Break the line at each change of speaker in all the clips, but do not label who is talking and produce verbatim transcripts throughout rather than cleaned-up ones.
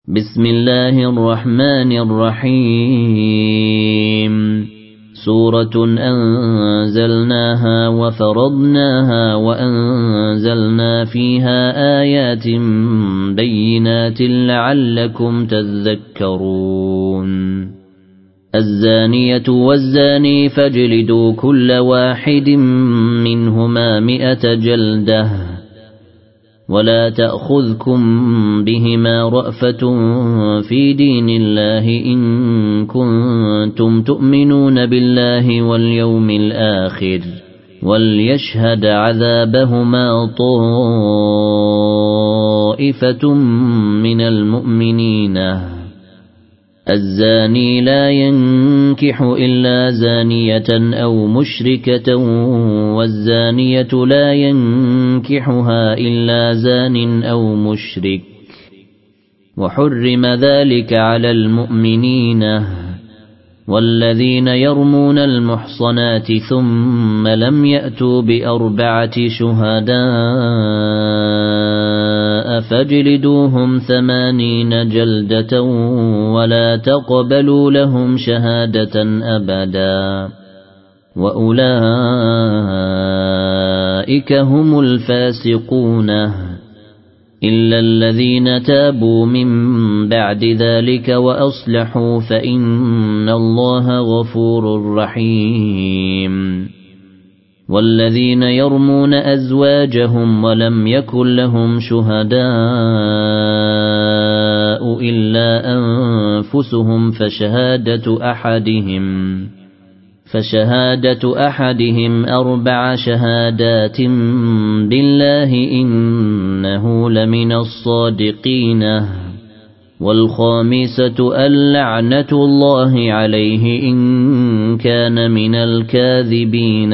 بسم الله الرحمن الرحيم سورة أنزلناها وفرضناها وأنزلنا فيها آيات بينات لعلكم تذكرون الزانية والزاني فاجلدوا كل واحد منهما مئة جلدة ولا تأخذكم بهما رأفة في دين الله إن كنتم تؤمنون بالله واليوم الآخر وليشهد عذابهما طائفة من المؤمنين الزاني لا ينكح إلا زانية أو مشركة والزانية لا ينكحها إلا زان أو مشرك وحرم ذلك على المؤمنين والذين يرمون المحصنات ثم لم يأتوا بأربعة شهداء فاجلدوهم ثمانين جلدة ولا تقبلوا لهم شهادة أبدا وأولئك هم الفاسقون إلا الذين تابوا من بعد ذلك وأصلحوا فإن الله غفور رحيم والذين يرمون أزواجهم ولم يكن لهم شهداء إلا أنفسهم فشهادة أحدهم فشهادة أحدهم أربع شهادات بالله إنه لمن الصادقين والخامسة اللعنة الله عليه إن كان من الكاذبين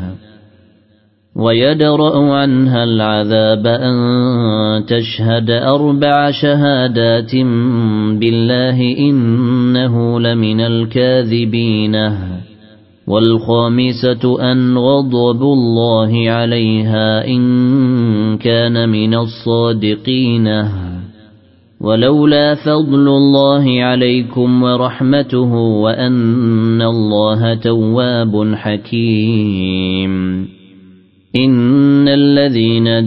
ويدرأ عنها العذاب أن تشهد أربع شهادات بالله إنه لمن الكاذبين والخامسة أن غضب الله عليها إن كان من الصادقين ولولا فضل الله عليكم ورحمته وأن الله تواب حكيم إن الذين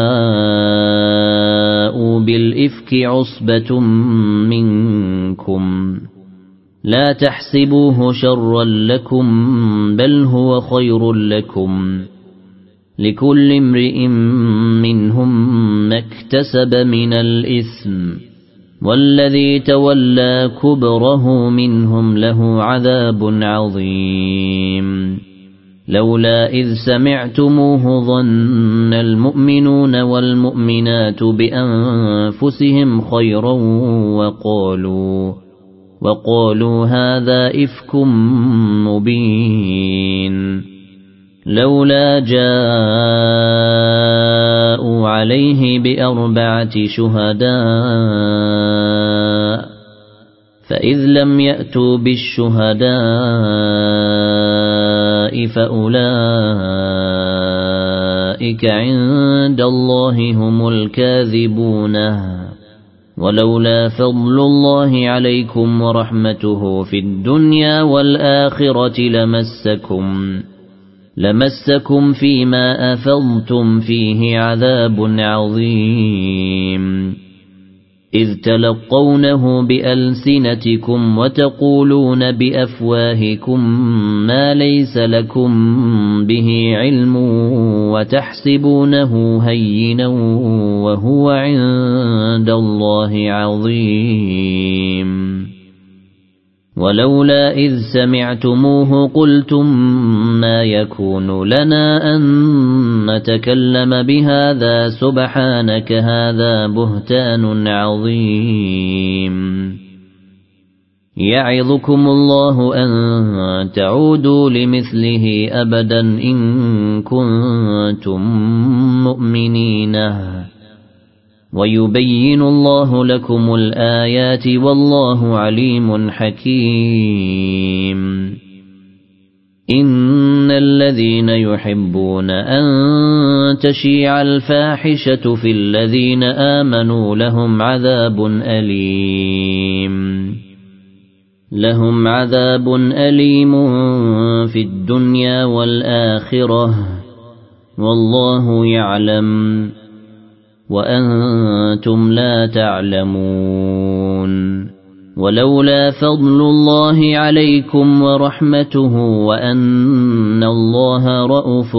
جاءوا بالإفك عصبة منكم لا تحسبوه شرا لكم بل هو خير لكم لكل امرئ منهم ما اكتسب من الإثم والذي تولى كبره منهم له عذاب عظيم لولا إذ سمعتموه ظن المؤمنون والمؤمنات بأنفسهم خيرا وقالوا وقالوا هذا إفك مبين لولا جاءوا عليه بأربعة شهداء فإذ لم يأتوا بالشهداء فأولئك عند الله هم الكاذبون ولولا فضل الله عليكم ورحمته في الدنيا والآخرة لمسكم لمسكم فيما أفضتم فيه عذاب عظيم إذ تلقونه بألسنتكم وتقولون بأفواهكم ما ليس لكم به علم وتحسبونه هينا وهو عند الله عظيم ولولا إذ سمعتموه قلتم ما يكون لنا أن نتكلم بهذا سبحانك هذا بهتان عظيم يعظكم الله أن تعودوا لمثله أبدا إن كنتم مؤمنين ويبين الله لكم الآيات والله عليم حكيم إن الذين يحبون أن تشيع الفاحشة في الذين آمنوا لهم عذاب أليم لهم عذاب أليم في الدنيا والآخرة والله يعلم وأنتم لا تعلمون ولولا فضل الله عليكم ورحمته وأن الله رءوف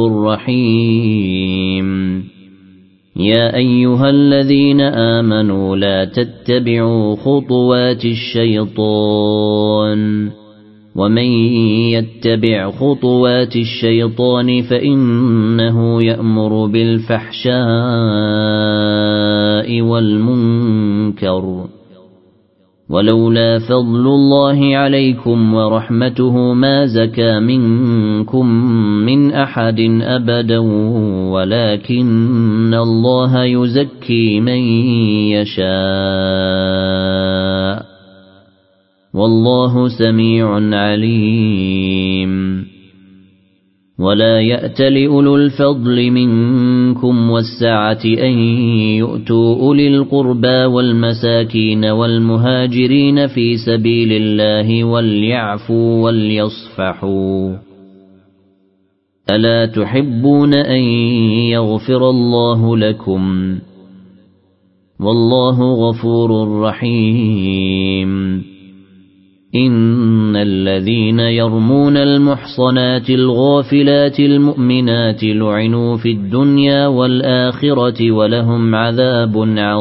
رحيم يا أيها الذين آمنوا لا تتبعوا خطوات الشيطان ومن يتبع خطوات الشيطان فإنه يأمر بالفحشاء والمنكر ولولا فضل الله عليكم ورحمته ما زكى منكم من أحد أبدا ولكن الله يزكي من يشاء والله سميع عليم ولا يأتل أولو الفضل منكم والسعة أن يؤتوا أولي القربى والمساكين والمهاجرين في سبيل الله وليعفوا وليصفحوا ألا تحبون أن يغفر الله لكم والله غفور رحيم إن الذين يرمون المحصنات الغافلات المؤمنات لعنوا في الدنيا والآخرة ولهم عذاب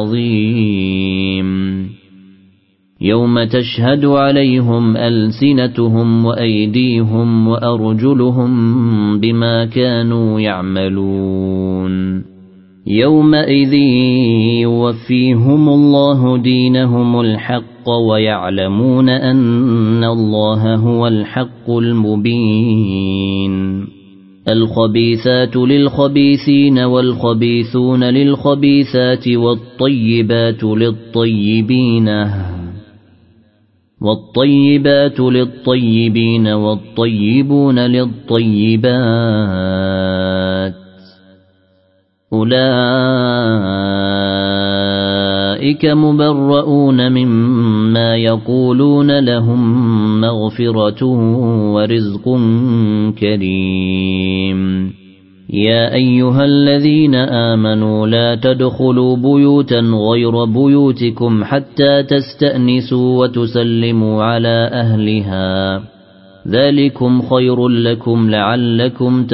عظيم يوم تشهد عليهم ألسنتهم وأيديهم وأرجلهم بما كانوا يعملون يومئذ يوفيهم الله دينهم الحق ويعلمون أن الله هو الحق المبين الخبيثات للخبيثين والخبيثون للخبيثات والطيبات للطيبين والطيبات للطيبين والطيبون للطيبات أولئك مبرؤون مما يقولون لهم مغفرة ورزق كريم يا أيها الذين آمنوا لا تدخلوا بيوتا غير بيوتكم حتى تستأنسوا وتسلموا على أهلها ذلكم خير لكم لعلكم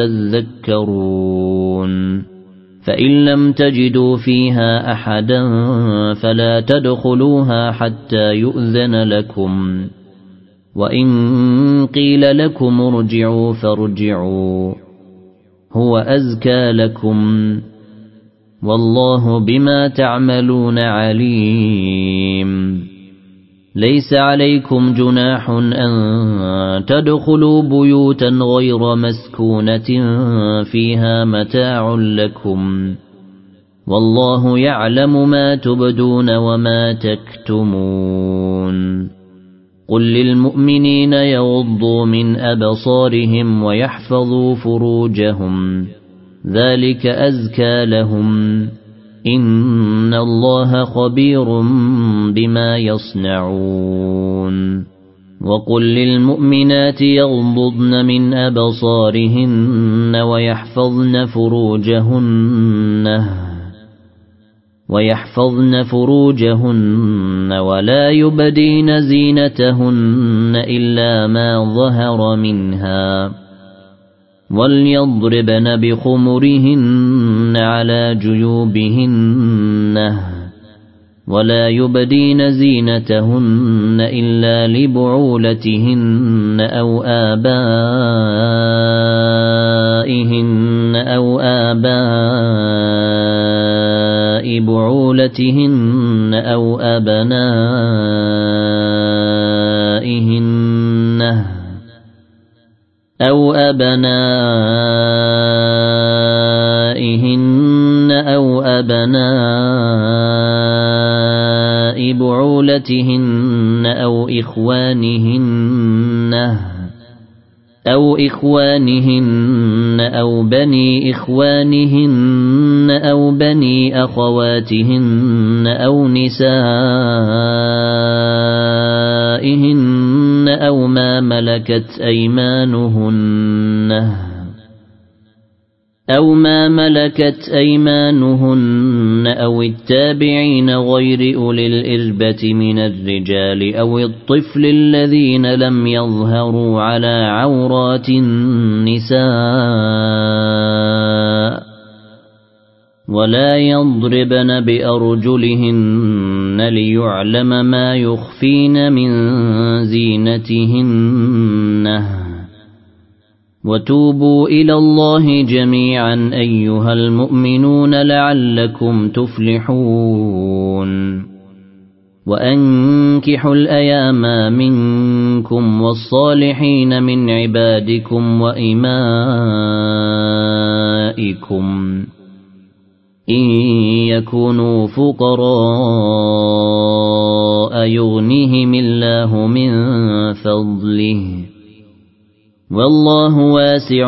تذكرون فإن لم تجدوا فيها أحدا فلا تدخلوها حتى يؤذن لكم وإن قيل لكم ارجعوا فارجعوا هو أزكى لكم والله بما تعملون عليم ليس عليكم جناح أن تدخلوا بيوتا غير مسكونة فيها متاع لكم والله يعلم ما تبدون وما تكتمون قل للمؤمنين يغضوا من أبصارهم ويحفظوا فروجهم ذلك أزكى لهم إن الله خبير بما يصنعون وقل للمؤمنات يغضضن من أبصارهن ويحفظن فروجهن ويحفظن فروجهن ولا يبدين زينتهن إلا ما ظهر منها وليضربن بخمرهن على جيوبهن ولا يبدين زينتهن إلا لبعولتهن أو آبائهن أو آباء بعولتهن أو أبنائهن أو أبنائهن أو أبناء بعولتهن أو إخوانهن أو إخوانهن أو بني إخوانهن أو بني أخواتهن أو نسائهن أو ما ملكت أيمانهن أو ما ملكت أيمانهن أو التابعين غير أولي الإربة من الرجال أو الطفل الذين لم يظهروا على عورات النساء ولا يضربن بأرجلهن ليعلم ما يخفين من زينتهن وتوبوا إلى الله جميعا أيها المؤمنون لعلكم تفلحون وأنكحوا الأيام منكم والصالحين من عبادكم وإمائكم إن يكونوا فقراء يغنيهم الله من فضله والله واسع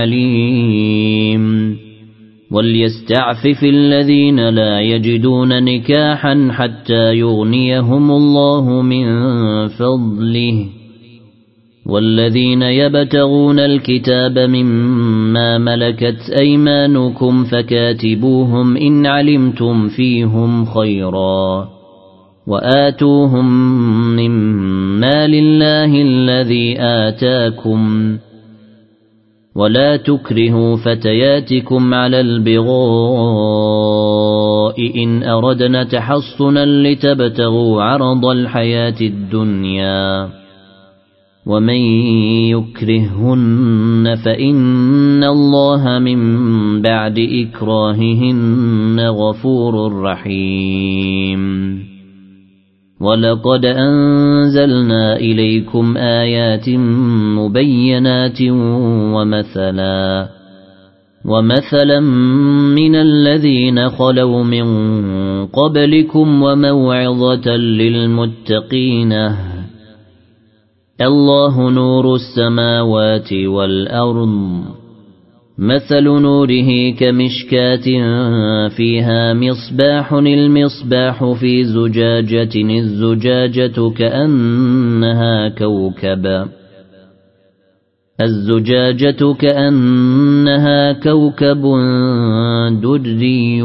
عليم وليستعفف الذين لا يجدون نكاحا حتى يغنيهم الله من فضله والذين يبتغون الكتاب مما ملكت أيمانكم فكاتبوهم إن علمتم فيهم خيرا وآتوهم مما لله الذي آتاكم ولا تكرهوا فتياتكم على البغاء إن أردنا تحصنا لتبتغوا عرض الحياة الدنيا ومن يكرههن فإن الله من بعد إكراههن غفور رحيم ولقد أنزلنا إليكم آيات مبينات ومثلا ومثلا من الذين خلوا من قبلكم وموعظة للمتقين الله نور السماوات والأرض مثل نوره كمشكاة فيها مصباح المصباح في زجاجة الزجاجة كأنها كوكب الزجاجة كأنها كوكب دري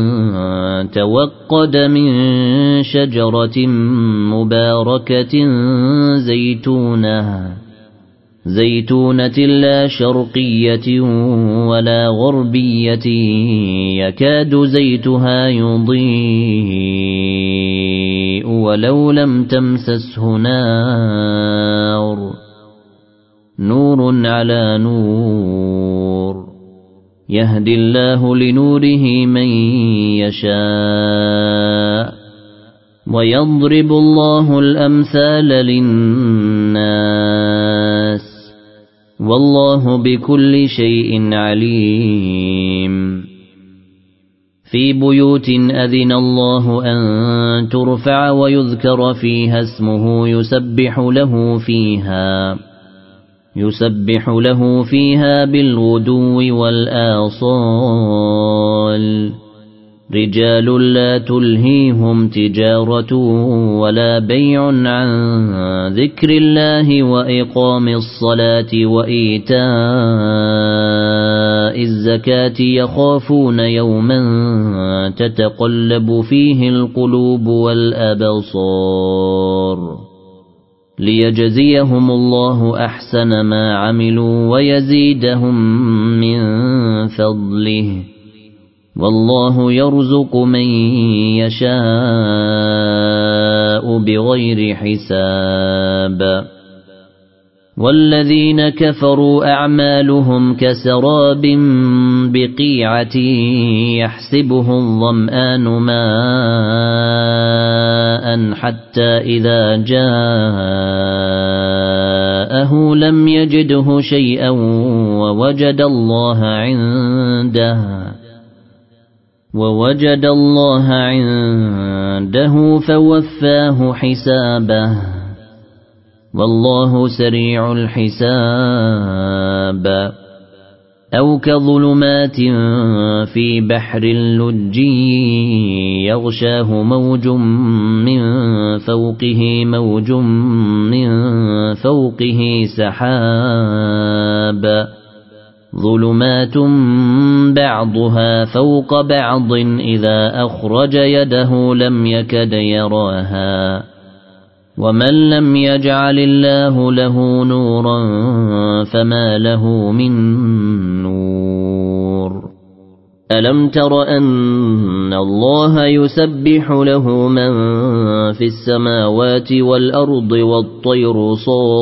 توقد من شجرة مباركة زيتونة زيتونة لا شرقية ولا غربية يكاد زيتها يضيء ولو لم تمسسه نار نور على نور يهدي الله لنوره من يشاء ويضرب الله الأمثال للناس والله بكل شيء عليم في بيوت أذن الله أن ترفع ويذكر فيها اسمه يسبح له فيها يسبح له فيها بالغدو والآصال رجال لا تلهيهم تجارة ولا بيع عن ذكر الله وإقام الصلاة وإيتاء الزكاة يخافون يوما تتقلب فيه القلوب والأبصار ليجزيهم الله أحسن ما عملوا ويزيدهم من فضله والله يرزق من يشاء بغير حساب والذين كفروا أعمالهم كسراب بقيعة يحسبه الظمآن ماء حتى إذا جاءه لم يجده شيئا ووجد الله عنده ووجد الله عنده فوفاه حسابه والله سريع الحساب أو كظلمات في بحر لجي يغشاه موج من فوقه موج من فوقه سحاب ظلمات بعضها فوق بعض إذا أخرج يده لم يكد يراها ومن لم يجعل الله له نورا فما له من نور ألم تر أن الله يسبح له من في السماوات والأرض والطير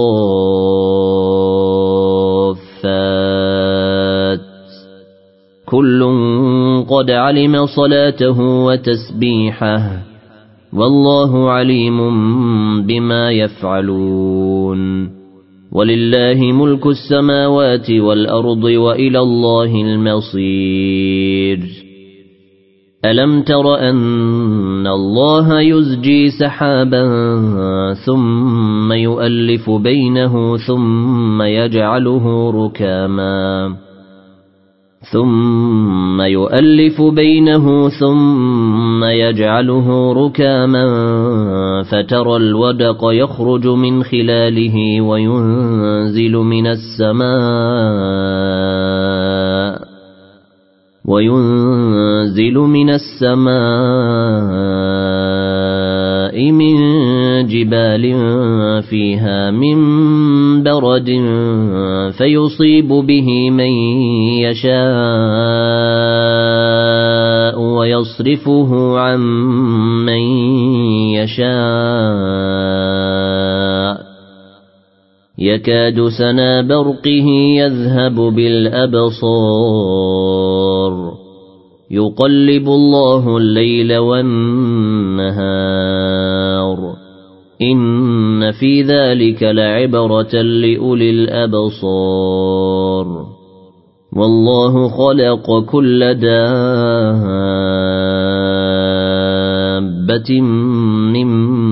صافات كل قد علم صلاته وتسبيحه والله عليم بما يفعلون ولله ملك السماوات والأرض وإلى الله المصير ألم تر أن الله يزجي سحابا ثم يؤلف بينه ثم يجعله ركاما ثم يؤلف بينه ثم يجعله ركاما فترى الودق يخرج من خلاله وينزل من السماء وينزل من السماء من جبال فيها من برد فيصيب به من يشاء ويصرفه عن من يشاء يكاد سنا برقه يذهب بالأبصار يقلب الله الليل والنهار إن في ذلك لعبرة لأولي الأبصار والله خلق كل دابة من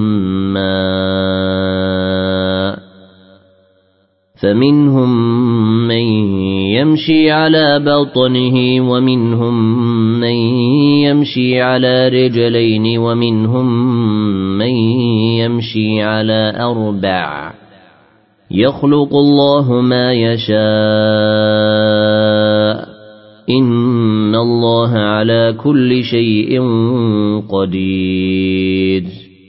ماء فمنهم من يمشي على بطنه ومنهم من يمشي على رجلين ومنهم من يمشي على أربع يخلق الله ما يشاء إن الله على كل شيء قدير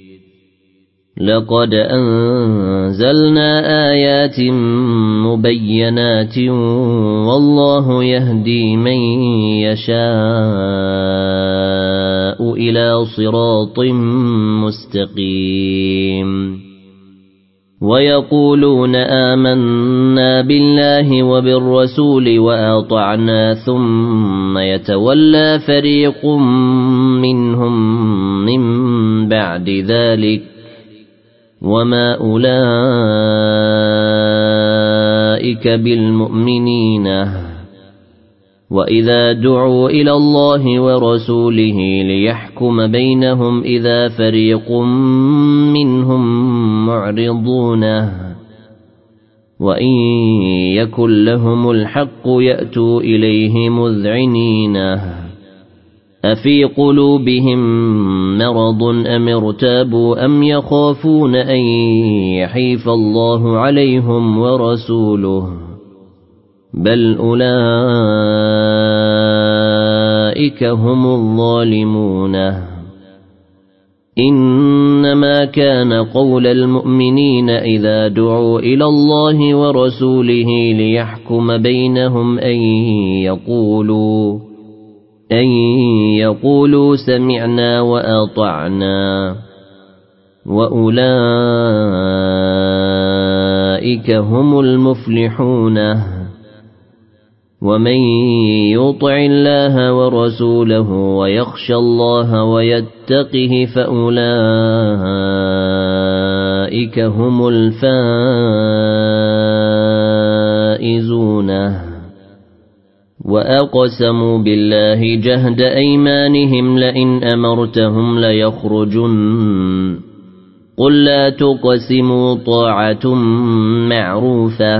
لقد أنزلنا آيات مبينات والله يهدي من يشاء إلى صراط مستقيم ويقولون آمنا بالله وبالرسول وأطعنا ثم يتولى فريق منهم من بعد ذلك وما أولئك بالمؤمنين وإذا دعوا إلى الله ورسوله ليحكم بينهم إذا فريق منهم معرضون وإن يكن لهم الحق يأتوا إليه مذعنين أفي قلوبهم مرض أم ارتابوا أم يخافون أن يحيف الله عليهم ورسوله بل أولئك هم الظالمون إنما كان قول المؤمنين إذا دعوا إلى الله ورسوله ليحكم بينهم أن يقولوا أن يقولوا سمعنا وأطعنا وأولئك هم المفلحون ومن يطع الله ورسوله ويخشى الله ويتقه فأولئك هم الفائزون وأقسموا بالله جهد أيمانهم لئن أمرتهم ليخرجن قل لا تقسموا طاعة معروفة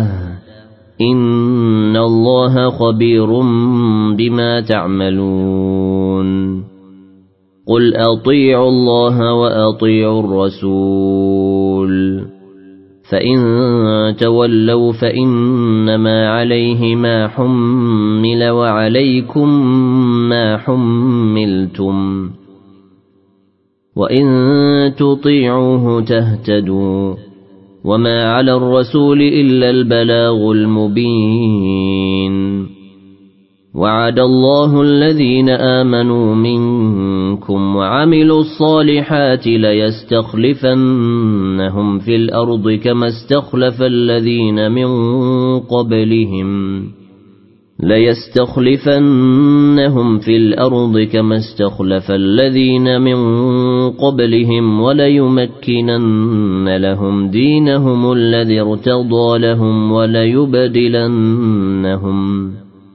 إن الله خبير بما تعملون قل أطيعوا الله وأطيعوا الرسول فإن تولوا فإنما عليه ما حمل وعليكم ما حملتم وإن تطيعوه تهتدوا وما على الرسول إلا البلاغ المبين وعد الله الذين آمنوا منكم وعملوا الصالحات ليستخلفنهم في الأرض كما استخلف الذين من قبلهم ليستخلفنهم في الأرض كما استخلف الذين من قبلهم وليمكنن لهم دينهم الذي ارتضى لهم وليبدلنهم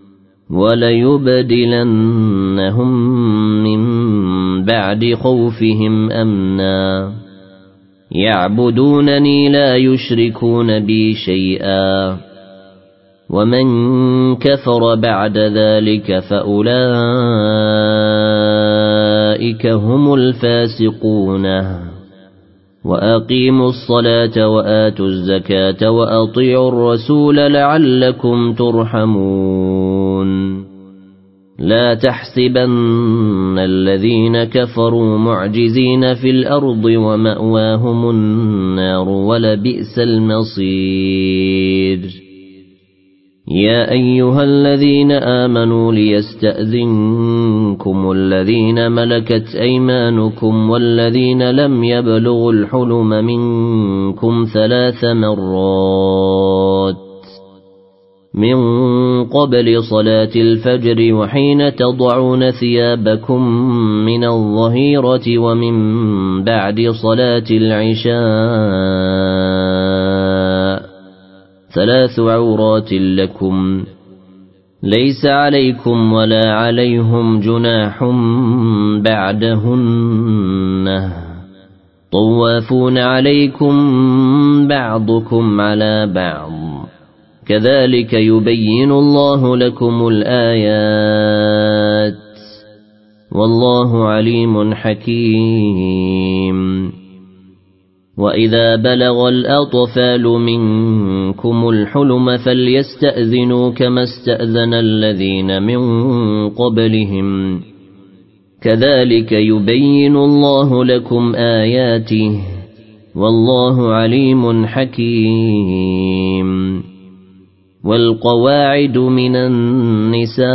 وليبدلنهم من بعد خوفهم أمنا يعبدونني لا يشركون بي شيئا ومن كفر بعد ذلك فأولئك هم الفاسقون وأقيموا الصلاة وآتوا الزكاة وأطيعوا الرسول لعلكم ترحمون لا تحسبن الذين كفروا معجزين في الأرض ومأواهم النار ولبئس المصير يا أيها الذين آمنوا ليستأذنكم الذين ملكت أيمانكم والذين لم يبلغوا الحلم منكم ثلاث مرات من قبل صلاة الفجر وحين تضعون ثيابكم من الظهيرة ومن بعد صلاة العشاء ثلاث عورات لكم ليس عليكم ولا عليهم جناح بعدهن طوافون عليكم بعضكم على بعض كذلك يبين الله لكم الآيات والله عليم حكيم وإذا بلغ الأطفال منكم الحلم فليستأذنوا كما استأذن الذين من قبلهم كذلك يبين الله لكم آياته والله عليم حكيم والقواعد من النساء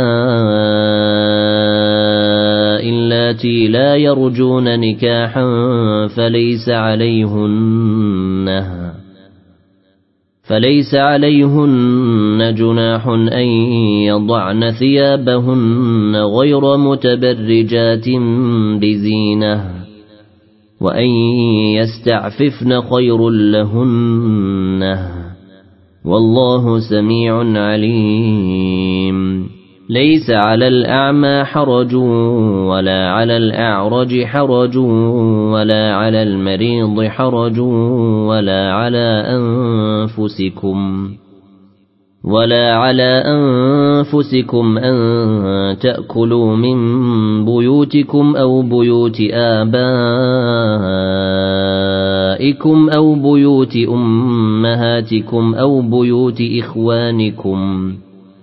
اللاتي لا يرجون نكاحا فليس عليهن فليس عليهن جناح أن يضعن ثيابهن غير متبرجات بزينة وأن يستعففن خير لهن والله سميع عليم ليس على الأعمى حرج ولا على الأعرج حرج ولا على المريض حرج ولا على أنفسكم ولا على أنفسكم أن تأكلوا من بيوتكم أو بيوت آبائكم أو بيوت أمهاتكم أو بيوت إخوانكم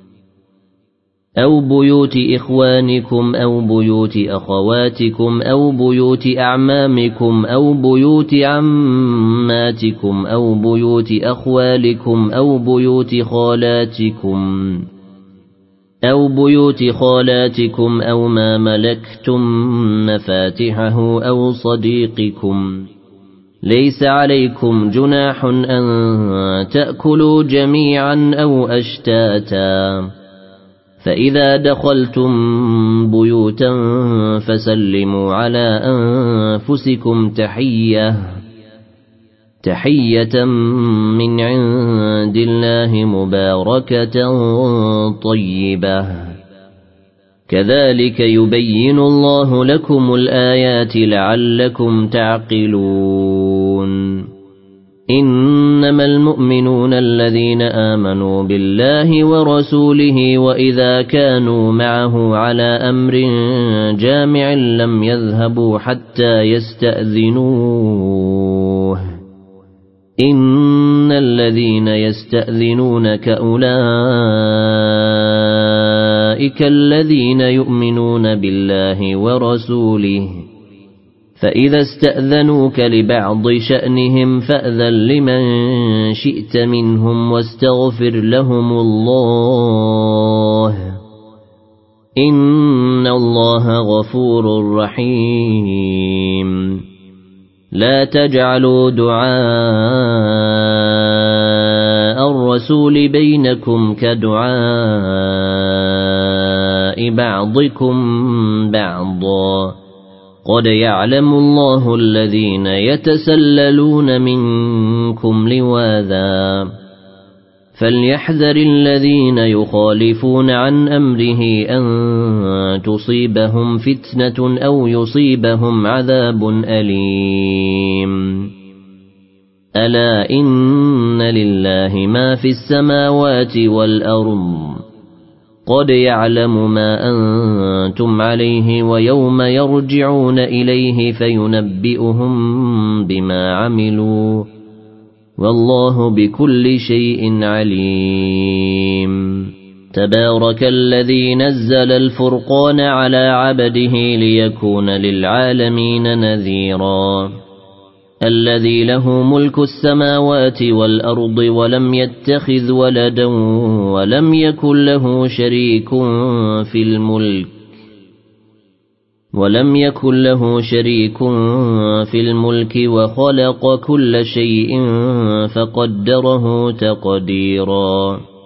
أو بيوت إخوانكم أو بيوت أخواتكم أو بيوت أعمامكم أو بيوت عماتكم أو بيوت أخوالكم أو بيوت خالاتكم أو بيوت خالاتكم أو ما ملكتم مفاتحه أو صديقكم ليس عليكم جناح أن تأكلوا جميعا أو أشتاتا فإذا دخلتم بيوتا فسلموا على أنفسكم تحية تحية من عند الله مباركة طيبة كذلك يبين الله لكم الآيات لعلكم تعقلون إنما المؤمنون الذين آمنوا بالله ورسوله وإذا كانوا معه على أمر جامع لم يذهبوا حتى يستأذنوه إن الذين يستأذنونك أولئك الذين يؤمنون بالله ورسوله فإذا استأذنوك لبعض شأنهم فأذن لمن شئت منهم واستغفر لهم الله إن الله غفور رحيم لا تجعلوا دعاء الرسول بينكم كدعاء بعضكم بعضا قد يعلم الله الذين يتسللون منكم لواذا فليحذر الذين يخالفون عن أمره أن تصيبهم فتنة أو يصيبهم عذاب أليم ألا إن لله ما في السماوات والأرض قد يعلم ما أنتم عليه ويوم يرجعون إليه فينبئهم بما عملوا والله بكل شيء عليم تبارك الذي نزل الفرقان على عبده ليكون للعالمين نذيرا الذي له ملك السماوات والأرض ولم يتخذ ولدا ولم يكن له شريك في الملك ولم يكن له شريك في الملك وخلق كل شيء فقدره تقديرا